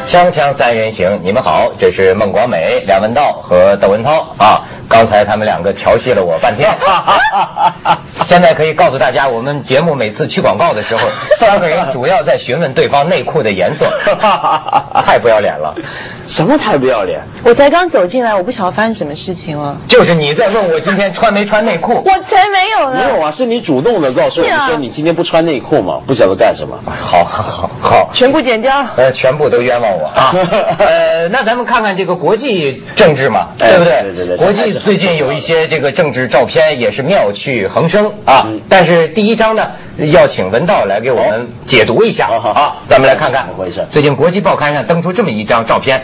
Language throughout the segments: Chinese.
锵锵三人行，你们好，这是孟广美、梁文道和窦文涛啊。刚才他们两个调戏了我半天，现在可以告诉大家，我们节目每次去广告的时候，三个人主要在询问对方内裤的颜色，太不要脸了。 什么太不要脸？ 我才刚走进来，我不晓得发生什么事情了。 就是你在问我今天穿没穿内裤， 我才没有呢。 没有啊，是你主动的告诉我们说你今天不穿内裤嘛，不晓得干什么。 好， 全部剪掉。 全部都冤枉我啊。那咱们看看这个国际政治嘛，对不对？ 对。 国际最近有一些这个政治照片也是妙趣横生啊。但是第一张呢，要请文道来给我们解读一下啊。咱们来看看怎么回事。 最近国际报刊上登出这么一张照片。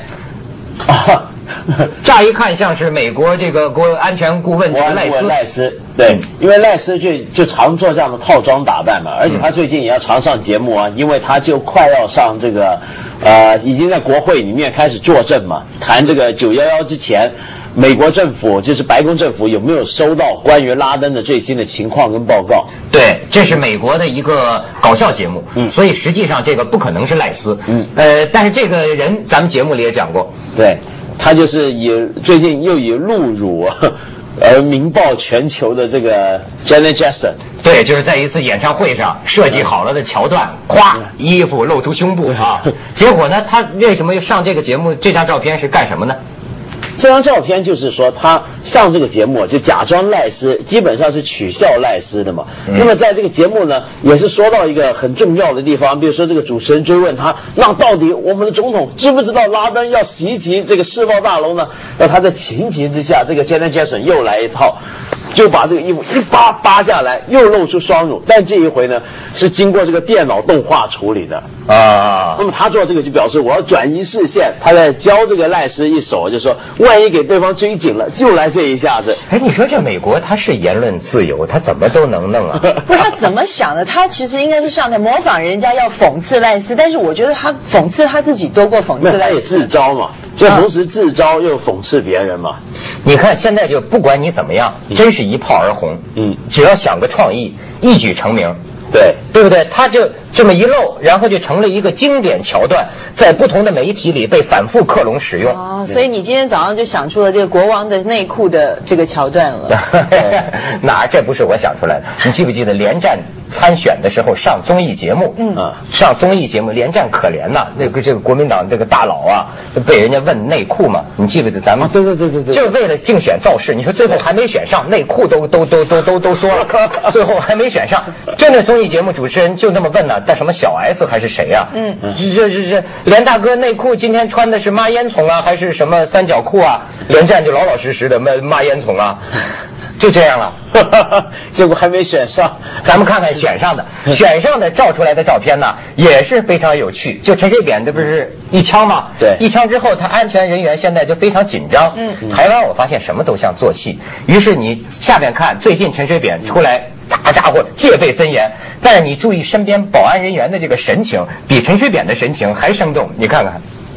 乍一看像是美国这个国安全顾问赖斯，对，因为赖斯就常做这样的套装打扮嘛，而且他最近也要常上节目啊，因为他就快要上这个，已经在国会里面开始作证嘛，谈这个911之前，美国政府就是白宫政府有没有收到关于拉登的最新的情况跟报告？对， 这是美国的一个搞笑节目，所以实际上这个不可能是赖斯，但是这个人咱们节目里也讲过， 对。他就是最近又以露乳而名爆全球的这个 Janet Jackson， 对，就是在一次演唱会上设计好了的桥段，咵，衣服露出胸部啊，结果呢，他为什么上这个节目？这张照片是干什么呢？ 这张照片就是说他上这个节目就假装赖斯，基本上是取笑赖斯的嘛。那么在这个节目呢，也是说到一个很重要的地方，比如说这个主持人追问他，那到底我们的总统知不知道拉登要袭击这个世贸大楼呢？那他在情急之下，这个 Janet Jackson 又来一套。就把这个衣服一扒下来，又露出双乳，但这一回呢是经过这个电脑动画处理的啊。那么他做这个就表示我要转移视线，他在教这个赖斯一手，就说万一给对方追紧了，就来这一下子。 哎，你说这美国他是言论自由，他怎么都能弄啊？ 不是他怎么想的？他其实应该是上台模仿人家要讽刺赖斯，但是我觉得他讽刺他自己多过讽刺赖斯。 他也自招嘛，就同时自招又讽刺别人嘛。 你看现在就不管你怎么样，真是一炮而红。只要想个创意，一举成名。对不对？他就这么一露，然后就成了一个经典桥段，在不同的媒体里被反复克隆使用。 哦，所以你今天早上就想出了这个国王的内裤的这个桥段了。 这不是我想出来的。你记不记得连战参选的时候上综艺节目？上综艺节目，连战可怜呐，这个国民党这个大佬啊，被人家问内裤嘛。你记不记得咱们？ 对， 就是为了竞选造势。你说最后还没选上，内裤都说了，最后还没选上。真的综艺节目主持人就那么问呢，但什么小 S 还是谁呀？这连大哥内裤今天穿的是抹烟囱啊，还是什么三角裤啊？连战就老老实实的抹烟囱啊，就这样了。 结果还没选上， 咱们看看选上的照出来的照片呢，也是非常有趣。就陈水扁这不是一枪吗？ 对， 一枪之后，他安全人员现在就非常紧张。台湾我发现什么都像做戏，于是你下面看，最近陈水扁出来。大家伙戒备森严，但是你注意身边保安人员的这个神情，比陈水扁的神情还生动。你看看，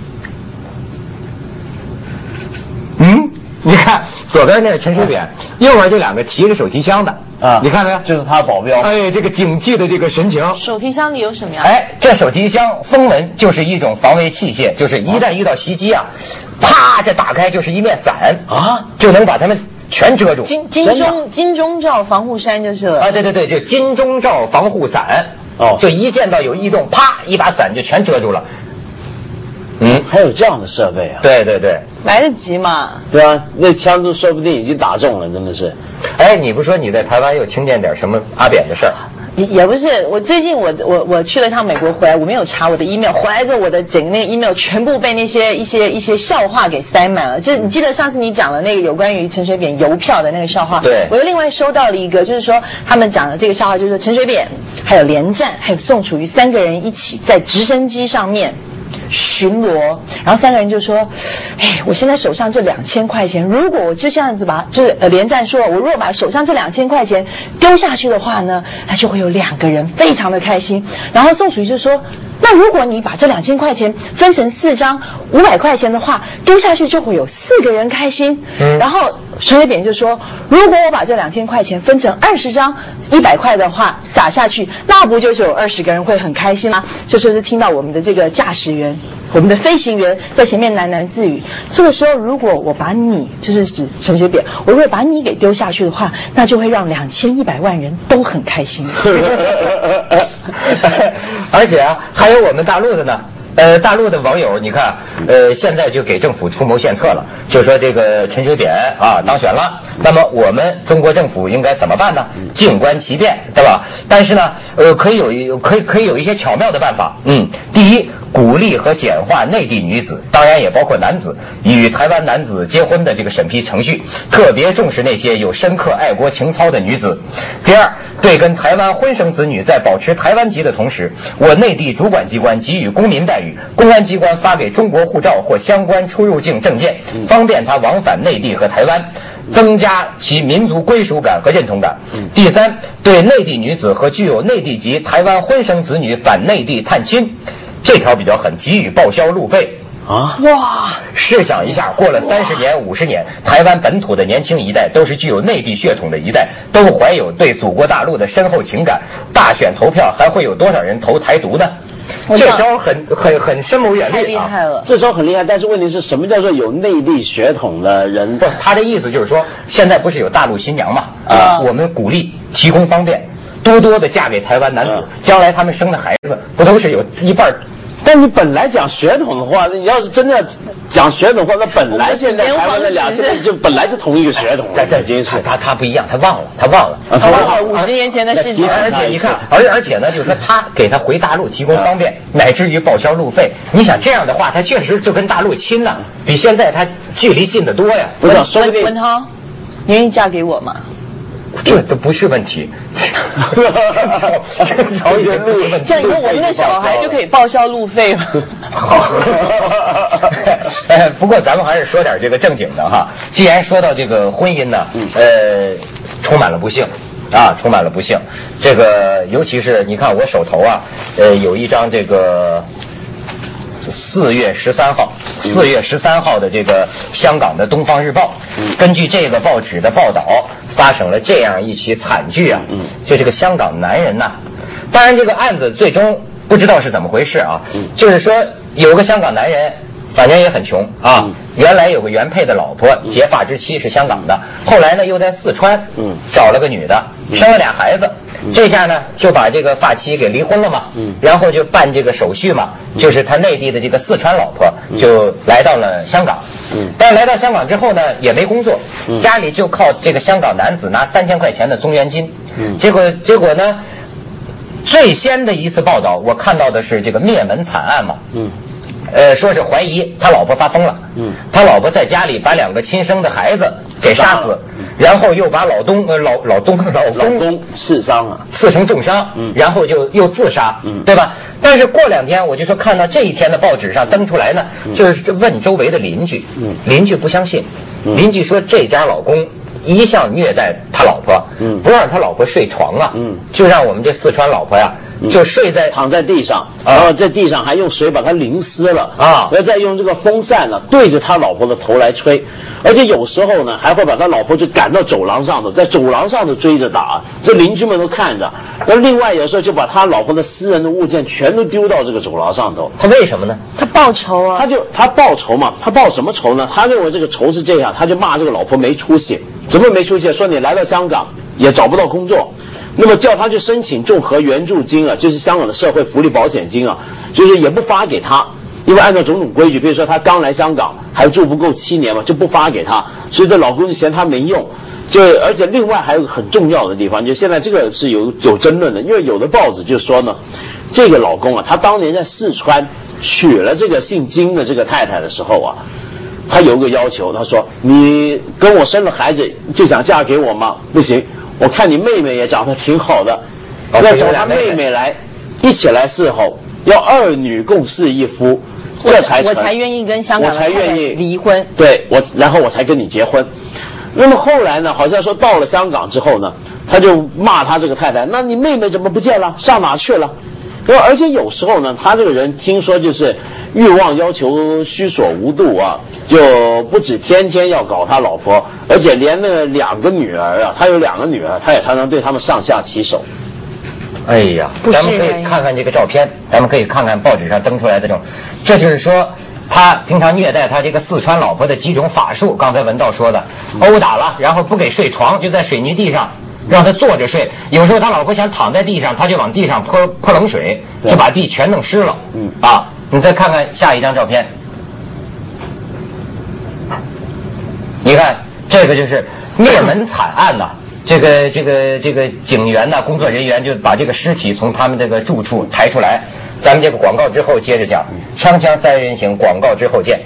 你看左边那是陈水扁，右边这两个提着手提箱的啊，你看没有？ 就是他保镖。 哎，这个警惕的这个神情。 手提箱里有什么呀？ 哎，这手提箱封门就是一种防卫器械，就是一旦遇到袭击啊，啪，这打开就是一面伞啊，就能把他们。全遮住， 金钟罩防护衫就是了啊！对，就金钟罩防护伞哦，就一见到有异动，啪，一把伞就全遮住了。 还有这样的设备啊？ 对， 来得及嘛？ 对啊，那枪都说不定已经打中了，真的是。 哎，你不说你在台湾又听见点什么阿扁的事儿？ 也不是，我最近我去了趟美国回来，我没有查我的 email， 回来之后我的整个那个 email 全部被那些一些笑话给塞满了。就是你记得上次你讲了那个有关于陈水扁邮票的那个笑话， 对， 我又另外收到了一个，就是说他们讲的这个笑话，就是说陈水扁还有连战还有宋楚瑜3个人一起在直升机上面巡逻，然后3个人就说：“哎，我现在手上这2000块钱，如果我就这样子连战说，我如果把手上这2000块钱丢下去的话呢，那就会有2个人非常的开心。”然后宋楚瑜就说：“那如果你把这2000块钱分成4张500块钱的话，丢下去就会有4个人开心。”然后陈水扁就说，如果我把这2000块钱分成20张100块的话撒下去，那不就是有20个人会很开心吗？这时候就听到我们的这个驾驶员，我们的飞行员在前面喃喃自语。这个时候，如果我把你，就是指陈水扁，我如果把你给丢下去的话，那就会让2100万人都很开心。 而且啊，还有我们大陆的呢。大陆的网友，你看，现在就给政府出谋献策了，就说这个陈水扁啊当选了，那么我们中国政府应该怎么办呢？静观其变，对吧？但是呢，可以有一些巧妙的办法。第一，鼓励和简化内地女子，当然也包括男子与台湾男子结婚的这个审批程序，特别重视那些有深刻爱国情操的女子。第二，对跟台湾婚生子女在保持台湾籍的同时，我内地主管机关给予公民待遇，公安机关发给中国护照或相关出入境证件，方便他往返内地和台湾，增加其民族归属感和认同感。第三，对内地女子和具有内地籍台湾婚生子女返内地探亲，这条比较狠，给予报销路费。哇！试想一下，过了30年、50年，台湾本土的年轻一代都是具有内地血统的一代，都怀有对祖国大陆的深厚情感。大选投票还会有多少人投台独呢？这招很深谋远虑啊！ 太厉害了， 这招很厉害。但是问题是什么叫做有内地血统的人？ 不，他的意思就是说，现在不是有大陆新娘嘛？我们鼓励提供方便，多多的嫁给台湾男子，将来他们生的孩子不都是有一半？ 但你本来讲血统的话，你要是真的讲血统的话，那本来现在台湾的2就本来就同一个血统， 这已经是他不一样，他忘了 50年前的事情。 而且你看，而且呢，就是说他给他回大陆提供方便，乃至于报销路费。你想这样的话，他确实就跟大陆亲了，比现在他距离近得多呀。 不是，说不定文涛，你愿意嫁给我吗？ 这都不是问题，早已经不是问题。 这样以后我们的小孩就可以报销路费了。 好，不过咱们还是说点这个正经的哈。既然说到这个婚姻呢，充满了不幸。充满了不幸。这个尤其是你看我手头啊，有一张这个4月13号的这个香港的《东方日报》，根据这个报纸的报道，发生了这样一起惨剧啊，就这个香港男人呐，当然这个案子最终不知道是怎么回事啊，就是说有个香港男人。反正也很穷啊，原来有个原配的老婆，结发之妻是香港的，后来呢又在四川找了个女的，生了2孩子，这下呢就把这个发妻给离婚了嘛，然后就办这个手续嘛，就是他内地的这个四川老婆就来到了香港，但是来到香港之后呢也没工作，家里就靠这个香港男子拿3000块钱的宗元金，结果呢最先的一次报道我看到的是这个灭门惨案嘛，说是怀疑他老婆发疯了，他老婆在家里把2个亲生的孩子给杀死，然后又把老公刺伤了， 刺成重伤，然后就又自杀，对吧？但是过2天我就说看到这一天的报纸上登出来呢，就是问周围的邻居，邻居不相信，邻居说这家老公一向虐待他老婆，不让他老婆睡床啊，就让我们这四川老婆呀就躺在地上，然后在地上还用水把它淋湿了啊，然后再用这个风扇呢对着他老婆的头来吹，而且有时候呢还会把他老婆就赶到走廊上头，在走廊上头追着打，这邻居们都看着。那另外有时候就把他老婆的私人的物件全都丢到这个走廊上头。 他为什么呢？ 他报仇啊！ 他报仇嘛，他报什么仇呢？他认为这个仇是这样，他就骂这个老婆没出息。怎么没出息？说你来到香港也找不到工作。那么叫他去申请综合援助金啊，就是香港的社会福利保险金啊，就是也不发给他，因为按照种种规矩，比如说他刚来香港还住不够7年嘛，就不发给他，所以这老公就嫌他没用。而且另外还有个很重要的地方，就现在这个是有争论的，因为有的报纸就说呢，这个老公啊，他当年在四川娶了这个姓金的这个太太的时候啊，他有个要求，他说你跟我生了孩子就想嫁给我吗？不行。我看你妹妹也长得挺好的，要找她妹妹来一起来伺候，要2女共侍一夫，这才成。 我才愿意跟香港的太太离婚。 对，然后我才跟你结婚。那么后来呢，好像说到了香港之后呢，他就骂他这个太太，那你妹妹怎么不见了？上哪去了？ 而且有时候呢，他这个人听说就是欲望要求虚所无度啊，就不止天天要搞他老婆，而且连那2个女儿啊，他有2个女儿，他也常常对他们上下其手。 哎呀，咱们可以看看这个照片，咱们可以看看报纸上登出来的这就是说他平常虐待他这个四川老婆的几种法术。刚才文道说的，殴打了，然后不给睡床，就在水泥地上让他坐着睡。有时候他老婆想躺在地上，他就往地上泼冷水，就把地全弄湿了。你再看看下一张照片，你看这个就是灭门惨案呐。这个警员呐，工作人员就把这个尸体从他们这个住处抬出来。咱们这个广告之后接着讲，锵锵三人行，广告之后见。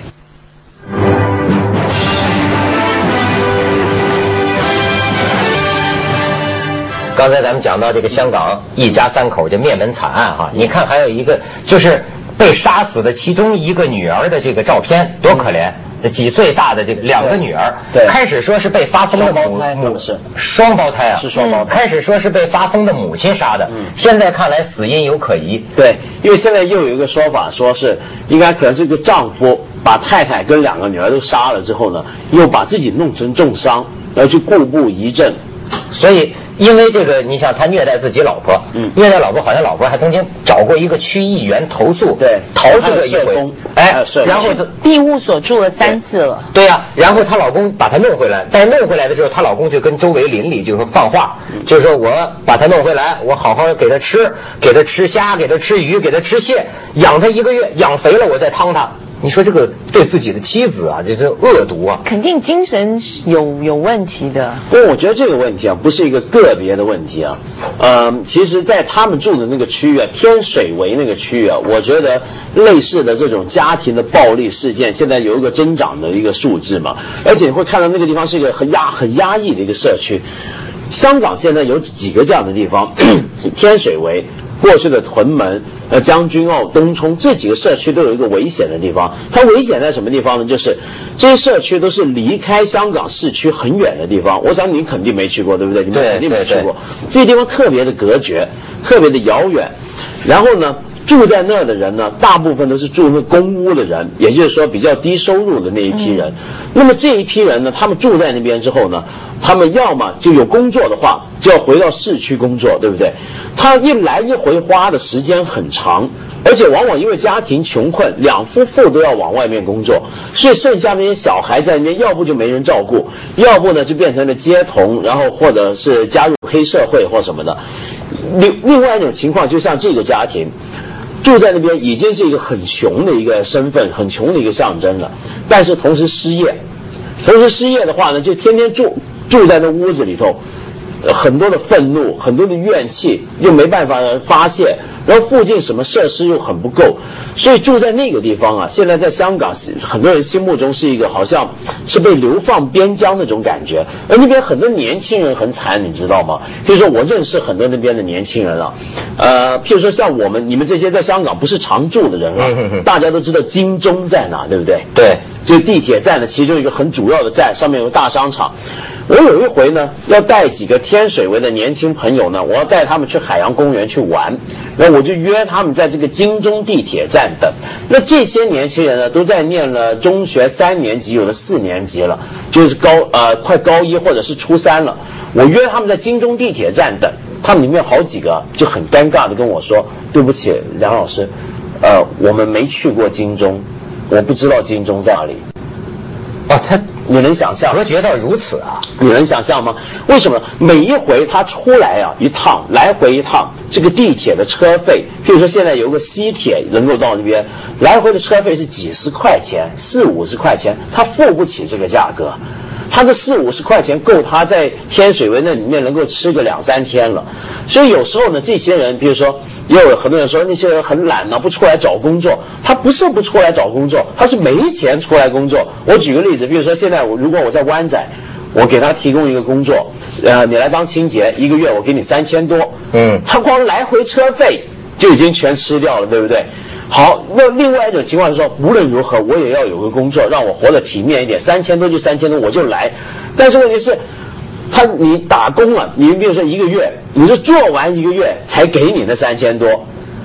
刚才咱们讲到这个香港一家3口这灭门惨案哈，你看还有一个就是被杀死的其中一个女儿的这个照片，多可怜。几岁大的这个2个女儿，开始说是被发疯的双胞胎啊， 是双胞胎。 开始说是被发疯的母亲杀的，现在看来死因有可疑。 对，因为现在又有一个说法，说是应该可能是个丈夫把太太跟2个女儿都杀了之后呢，又把自己弄成重伤，然后去故布疑阵。 所以因为这个，你想他虐待自己老婆，虐待老婆，好像老婆还曾经找过一个区议员投诉， 对， 逃出了一回，然后庇护所住了3次了。 对呀，然后她老公把她弄回来，但是弄回来的时候，她老公就跟周围邻里就是放话，就是说我把她弄回来，我好好给她吃虾，给她吃鱼，给她吃蟹，养她1个月，养肥了我再汤她。你说这个对自己的妻子啊，这是恶毒啊！ 肯定精神有问题的。 不过我觉得这个问题啊，不是一个个别的问题啊。其实，在他们住的那个区域啊，天水围那个区域啊，我觉得类似的这种家庭的暴力事件，现在有一个增长的一个数字嘛。而且你会看到那个地方是一个很压抑的一个社区。香港现在有几个这样的地方，天水围。过去的屯门、将军澳、东涌这几个社区都有一个危险的地方。它危险在什么地方呢？就是这些社区都是离开香港市区很远的地方。我想你肯定没去过，对不对？你们肯定没去过。这些地方特别的隔绝，特别的遥远。然后呢，住在那儿的人呢，大部分都是住那公屋的人，也就是说比较低收入的那一批人。那么这一批人呢，他们住在那边之后呢，他们要么就有工作的话，就要回到市区工作，对不对？他一来一回花的时间很长，而且往往因为家庭穷困，2夫妇都要往外面工作，所以剩下那些小孩在那边，要不就没人照顾，要不呢就变成了街童，然后或者是加入黑社会或什么的。另外一种情况，就像这个家庭住在那边已经是一个很穷的一个身份，很穷的一个象征了，但是同时失业。同时失业的话呢，就天天住在那屋子里头，很多的愤怒，很多的怨气，又没办法发泄，然后附近什么设施又很不够，所以住在那个地方啊，现在在香港很多人心目中是一个好像是被流放边疆那种感觉，而那边很多年轻人很惨，你知道吗？比如说我认识很多那边的年轻人啊，譬如说像你们这些在香港不是常住的人啊，大家都知道金钟在哪，对不对？ 对， 就地铁站的其中一个很主要的站，上面有个大商场。我有一回呢，要带几个天水围的年轻朋友呢，我要带他们去海洋公园去玩，然后我就约他们在这个金钟地铁站等。那这些年轻人呢，都在念了中学3年级，有的4年级了，就是快高1或者是初3了。我约他们在金钟地铁站等，他们里面好几个就很尴尬的跟我说：“对不起，梁老师，我们没去过金钟，我不知道金钟在哪里。”你能想象？ 隔绝到如此啊！ 你能想象吗？为什么每一回他出来啊一趟，来回一趟，这个地铁的车费，譬如说现在有个西铁能够到那边，来回的车费是几十块钱，40-50块钱，他付不起这个价格。他这40-50块钱够他在天水围那里面能够吃个2-3天了。所以有时候呢，这些人，比如说，也有很多人说那些人很懒不出来找工作。他不是不出来找工作，他是没钱出来工作。我举个例子，比如说现在如果我在湾仔，我给他提供一个工作，你来当清洁，1个月我给你3000多，他光来回车费就已经全吃掉了，对不对？好，那另外一种情况是说，无论如何我也要有个工作，让我活得体面一点，3000多就3000多，我就来。但是问题是，你打工了，你比如说1个月，你是做完1个月才给你那3000多，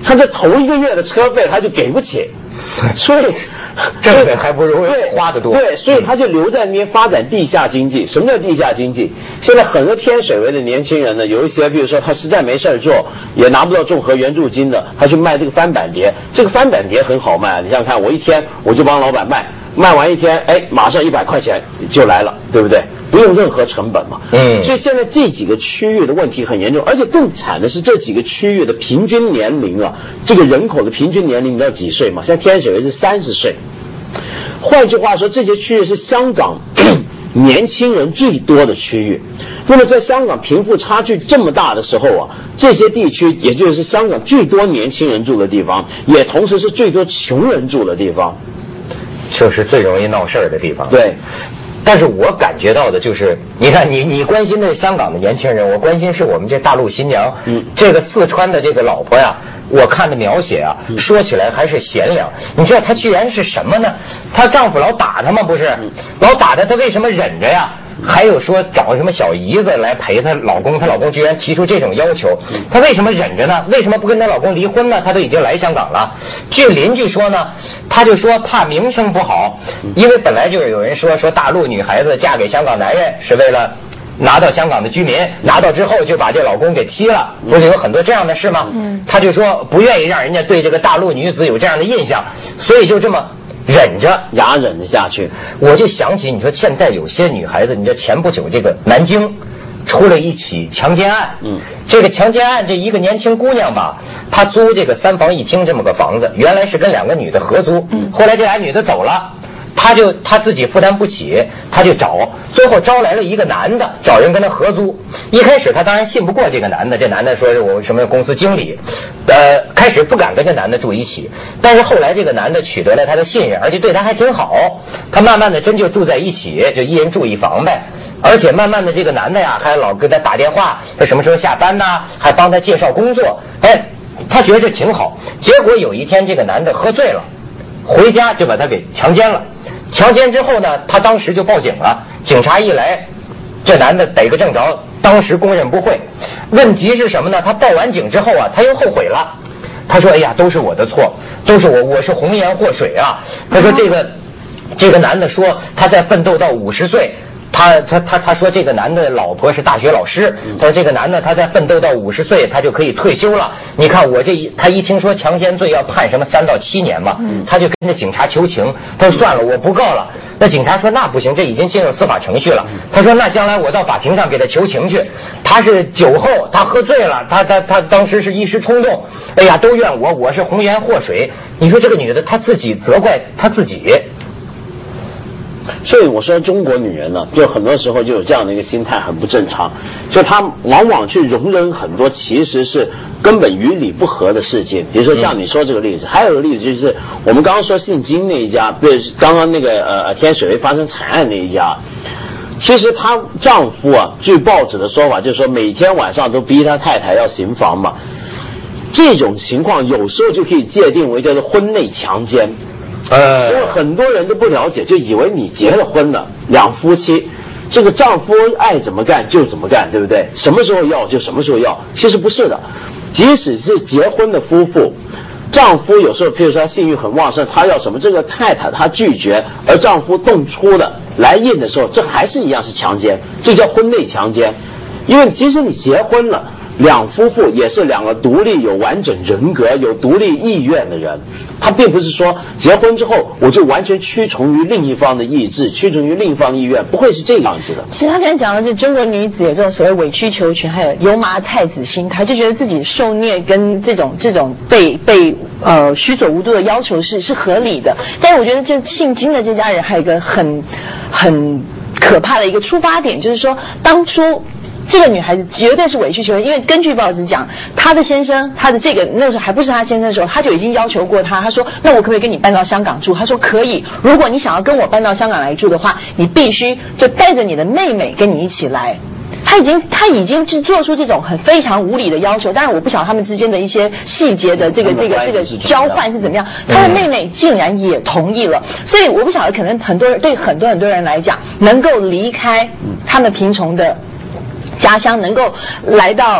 他这头1个月的车费他就给不起，所以挣的还不如花的多。 对，所以他就留在那边发展地下经济。什么叫地下经济？现在很多天水围的年轻人呢，有一些比如说他实在没事做，也拿不到综合援助金的，他去卖这个翻版碟。这个翻版碟很好卖，你想想看，我一天我就帮老板卖完一天，哎，马上100块钱就来了，对不对？不用任何成本嘛。所以现在这几个区域的问题很严重，而且更惨的是这几个区域的平均年龄啊，这个人口的平均年龄你知道几岁吗？现在天水围是30岁。换句话说，这些区域是香港年轻人最多的区域。那么在香港贫富差距这么大的时候啊，这些地区也就是香港最多年轻人住的地方，也同时是最多穷人住的地方， 就是最容易闹事儿的地方。 对。 但是我感觉到的就是，你看你关心的是香港的年轻人，我关心是我们这大陆新娘，这个四川的这个老婆呀，我看的描写啊，说起来还是贤良。你知道她居然是什么呢？她丈夫老打她吗？不是，老打她，她为什么忍着呀？还有说找什么小姨子来陪她老公，她老公居然提出这种要求，她为什么忍着呢？为什么不跟她老公离婚呢？她都已经来香港了。据邻居说呢，她就说怕名声不好，因为本来就有人说大陆女孩子嫁给香港男人是为了拿到香港的居民，拿到之后就把这老公给踢了，不是有很多这样的事吗？她就说不愿意让人家对这个大陆女子有这样的印象，所以就这么忍着， 牙忍着下去。 我就想起，你说现在有些女孩子，你这前不久这个南京出了一起强奸案，这个强奸案，这一个年轻姑娘吧，她租这个3房1厅这么个房子，原来是跟2个女的合租，后来这俩女的走了。她自己负担不起，她就找，最后招来了一个男的，找人跟她合租。一开始她当然信不过这个男的，这男的说是我什么公司经理，开始不敢跟这男的住一起。但是后来这个男的取得了她的信任，而且对她还挺好，她慢慢的真就住在一起，就一人住1房呗。而且慢慢的这个男的呀，还老跟她打电话，说什么时候下班呐，还帮她介绍工作。哎，她觉得这挺好。结果有一天这个男的喝醉了，回家就把她给强奸了。强奸之后呢，他当时就报警了。警察一来，这男的逮个正着，当时供认不讳。问题是什么呢？他报完警之后啊，他又后悔了。他说：“哎呀，都是我的错，都是我是红颜祸水啊。”他说这个男的说他在奋斗到50岁。他说这个男的老婆是大学老师，他说这个男的他在奋斗到50岁他就可以退休了。你看我他一听说强奸罪要判什么3到7年嘛，他就跟着警察求情，他说算了我不告了。那警察说那不行，这已经进入司法程序了。他说那将来我到法庭上给他求情去。他是酒后，他喝醉了，他当时是一时冲动，哎呀都怨我是红颜祸水。你说这个女的她自己责怪她自己。 所以我说中国女人呢，就很多时候就有这样的一个心态，很不正常，就她往往去容忍很多其实是根本与理不合的事情。比如说像你说这个例子，还有一个例子就是我们刚刚说姓金那一家，不是刚刚那个天水围发生惨案那一家，其实她丈夫啊，据报纸的说法就是说每天晚上都逼她太太要行房嘛，这种情况有时候就可以界定为叫做婚内强奸。因为很多人都不了解，就以为你结了婚了，两夫妻，这个丈夫爱怎么干就怎么干，对不对？什么时候要就什么时候要，其实不是的。即使是结婚的夫妇，丈夫有时候，譬如说他性欲很旺盛，他要什么，这个太太她拒绝，而丈夫动粗的来硬的时候，这还是一样是强奸，这叫婚内强奸。因为即使你结婚了，两夫妇也是2个独立有完整人格有独立意愿的人，他并不是说结婚之后我就完全屈从于另一方的意志，屈从于另一方的意愿，不会是这样子的。 其实他刚才讲的是中国女子有这种所谓委曲求全，还有油麻菜籽心态，就觉得自己受虐跟这种被虚左无度的要求是合理的。但是我觉得这姓金的这家人还有一个很可怕的一个出发点，就是说当初这个女孩子绝对是委曲求全，因为根据报纸讲，她的先生，她的这个那时候还不是她先生的时候，他就已经要求过她，他说：“那我可不可以跟你搬到香港住？”她说：“可以。如果你想要跟我搬到香港来住的话，你必须就带着你的妹妹跟你一起来。”他已经是做出这种非常无理的要求，当然我不晓得他们之间的一些细节的这个交换是怎么样。他的妹妹竟然也同意了，所以我不晓得，可能很多人来讲，能够离开他们贫穷的家乡，能够来到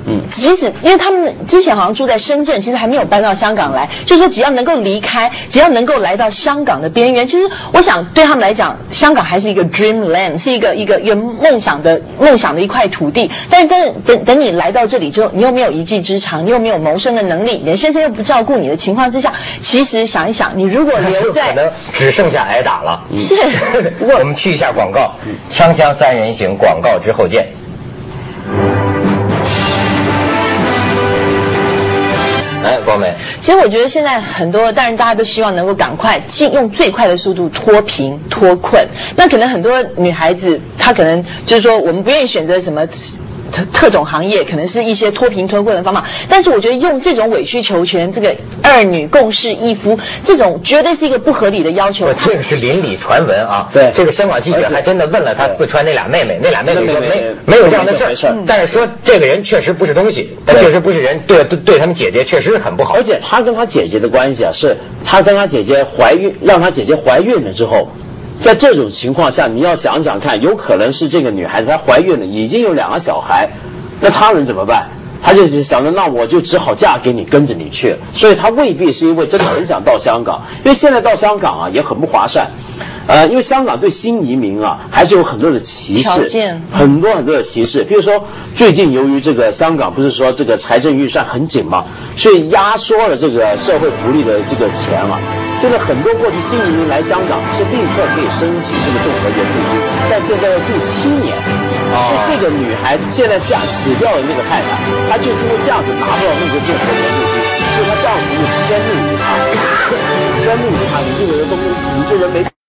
即使因为他们之前好像住在深圳，其实还没有搬到香港来，就是说只要能够离开，只要能够来到香港的边缘，其实我想对他们来讲，香港还是一个 dreamland， 是一个梦想的一块土地。但是等你来到这里之后，你又没有一技之长，你又没有谋生的能力，你的先生又不照顾你的情况之下，其实想一想，你如果留在， 可能只剩下挨打了。 是， 我们去一下广告，锵锵三人行广告之后见。哎，光美， 其实我觉得现在很多，当然大家都希望能够赶快用最快的速度脱贫脱困。那可能很多女孩子，她可能就是说，我们不愿意选择什么特种行业，可能是一些脱贫脱困的方法。但是我觉得用这种委曲求全，这个二女共侍一夫，这种绝对是一个不合理的要求。 这个是邻里传闻啊。 对， 这个香港记者还真的问了他四川那俩妹妹，那俩妹妹说没有这样的事儿，但是说这个人确实不是东西，他确实不是人，对他们姐姐确实很不好。 而且他跟他姐姐的关系啊，是他跟他姐姐怀孕，让他姐姐怀孕了之后。在这种情况下，你要想想看，有可能是这个女孩子她怀孕了，已经有2个小孩，那他人怎么办？她就是想着，那我就只好嫁给你，跟着你去。所以她未必是因为真的很想到香港，因为现在到香港啊也很不划算。因为香港对新移民啊还是有很多的歧视，很多的歧视。比如说，最近由于这个香港不是说这个财政预算很紧嘛，所以压缩了这个社会福利的这个钱啊。现在很多过去新移民来香港是立刻可以申请这个综合援助金，但现在要住7年。所以这个女孩现在死掉的那个太太，她就是因为这样子拿不到那个综合援助金，所以她丈夫就迁怒于她，你这个人没。